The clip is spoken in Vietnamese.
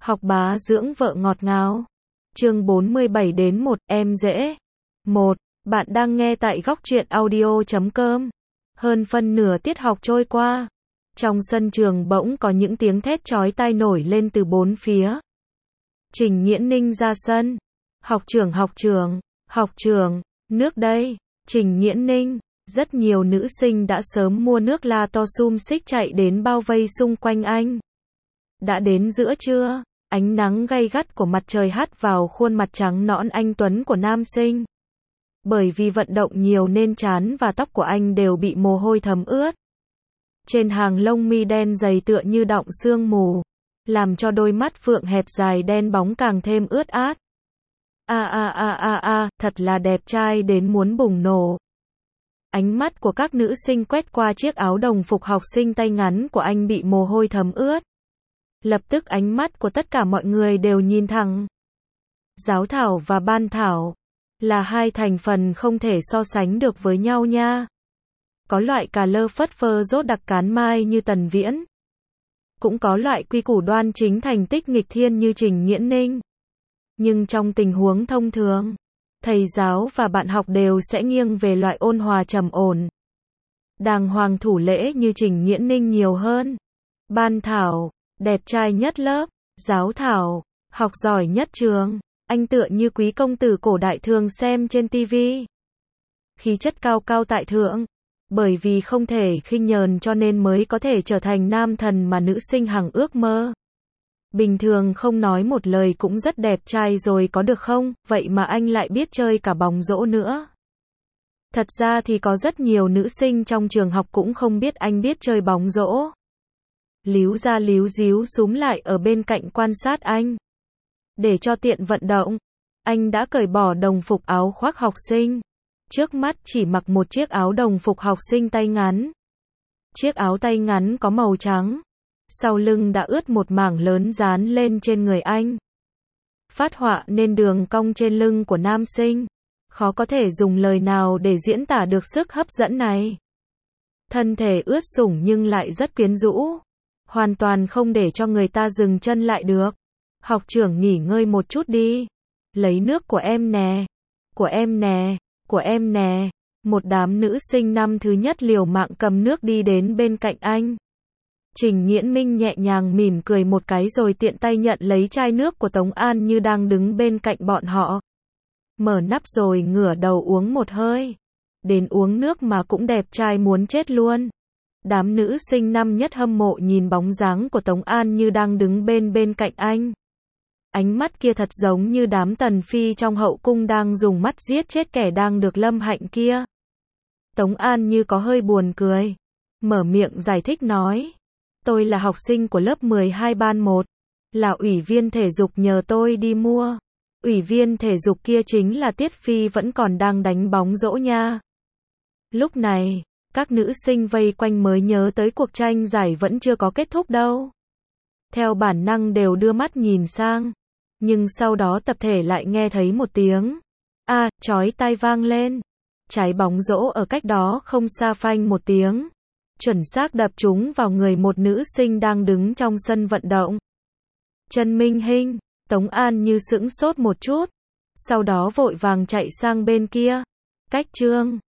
Học bá dưỡng vợ ngọt ngào. Chương 47 đến 1, em dễ. 1. Bạn đang nghe tại góc truyện audio.com. Hơn phân nửa tiết học trôi qua. Trong sân trường bỗng có những tiếng thét chói tai nổi lên từ bốn phía. Trình Nghiễn Ninh ra sân. Học trưởng, nước đây. Trình Nghiễn Ninh. Rất nhiều nữ sinh đã sớm mua nước la to sum xích chạy đến bao vây xung quanh anh. Đã đến giữa trưa, ánh nắng gay gắt của mặt trời hắt vào khuôn mặt trắng nõn anh tuấn của nam sinh. Bởi vì vận động nhiều nên trán và tóc của anh đều bị mồ hôi thấm ướt. Trên hàng lông mi đen dày tựa như đọng sương mù, làm cho đôi mắt phượng hẹp dài đen bóng càng thêm ướt át. Thật là đẹp trai đến muốn bùng nổ. Ánh mắt của các nữ sinh quét qua chiếc áo đồng phục học sinh tay ngắn của anh bị mồ hôi thấm ướt. Lập tức ánh mắt của tất cả mọi người đều nhìn thẳng. Giáo thảo và ban thảo là hai thành phần không thể so sánh được với nhau nha. Có loại cà lơ phất phơ rốt đặc cán mai như Tần Viễn. Cũng có loại quy củ đoan chính thành tích nghịch thiên như Trình Nghiễn Ninh. Nhưng trong tình huống thông thường, thầy giáo và bạn học đều sẽ nghiêng về loại ôn hòa trầm ổn, đàng hoàng thủ lễ như Trình Nghiễn Ninh nhiều hơn. Ban thảo, đẹp trai nhất lớp. Giáo thảo, học giỏi nhất trường. Anh tựa như quý công tử cổ đại thường xem trên tivi. Khí chất cao cao tại thượng. Bởi vì không thể khinh nhờn cho nên mới có thể trở thành nam thần mà nữ sinh hằng ước mơ. Bình thường không nói một lời cũng rất đẹp trai rồi có được không, vậy mà anh lại biết chơi cả bóng rổ nữa. Thật ra thì có rất nhiều nữ sinh trong trường học cũng không biết anh biết chơi bóng rổ. Líu ra líu díu súm lại ở bên cạnh quan sát anh. Để cho tiện vận động, anh đã cởi bỏ đồng phục áo khoác học sinh. Trước mắt chỉ mặc một chiếc áo đồng phục học sinh tay ngắn. Chiếc áo tay ngắn có màu trắng. Sau lưng đã ướt một mảng lớn dán lên trên người anh. Phát họa nên đường cong trên lưng của nam sinh. Khó có thể dùng lời nào để diễn tả được sức hấp dẫn này. Thân thể ướt sũng nhưng lại rất quyến rũ. Hoàn toàn không để cho người ta dừng chân lại được. Học trưởng nghỉ ngơi một chút đi. Lấy nước của em nè. Của em nè. Của em nè. Một đám nữ sinh năm thứ nhất liều mạng cầm nước đi đến bên cạnh anh. Trình Nghiễn Minh nhẹ nhàng mỉm cười một cái rồi tiện tay nhận lấy chai nước của Tống An Như đang đứng bên cạnh bọn họ. Mở nắp rồi ngửa đầu uống một hơi. Đến uống nước mà cũng đẹp trai muốn chết luôn. Đám nữ sinh năm nhất hâm mộ nhìn bóng dáng của Tống An Như đang đứng bên cạnh anh. Ánh mắt kia thật giống như đám tần phi trong hậu cung đang dùng mắt giết chết kẻ đang được lâm hạnh kia. Tống An Như có hơi buồn cười. Mở miệng giải thích nói. Tôi là học sinh của lớp 12 ban 1. Là ủy viên thể dục nhờ tôi đi mua. Ủy viên thể dục kia chính là Tiết Phi vẫn còn đang đánh bóng rổ nha. Lúc này, các nữ sinh vây quanh mới nhớ tới cuộc tranh giải vẫn chưa có kết thúc đâu. Theo bản năng đều đưa mắt nhìn sang. Nhưng sau đó tập thể lại nghe thấy một tiếng. Chói tai vang lên. Trái bóng rổ ở cách đó không xa phanh một tiếng. Chuẩn xác đập trúng vào người một nữ sinh đang đứng trong sân vận động. Trần Minh Hinh, Tống An Như sững sốt một chút. Sau đó vội vàng chạy sang bên kia. Cách Trương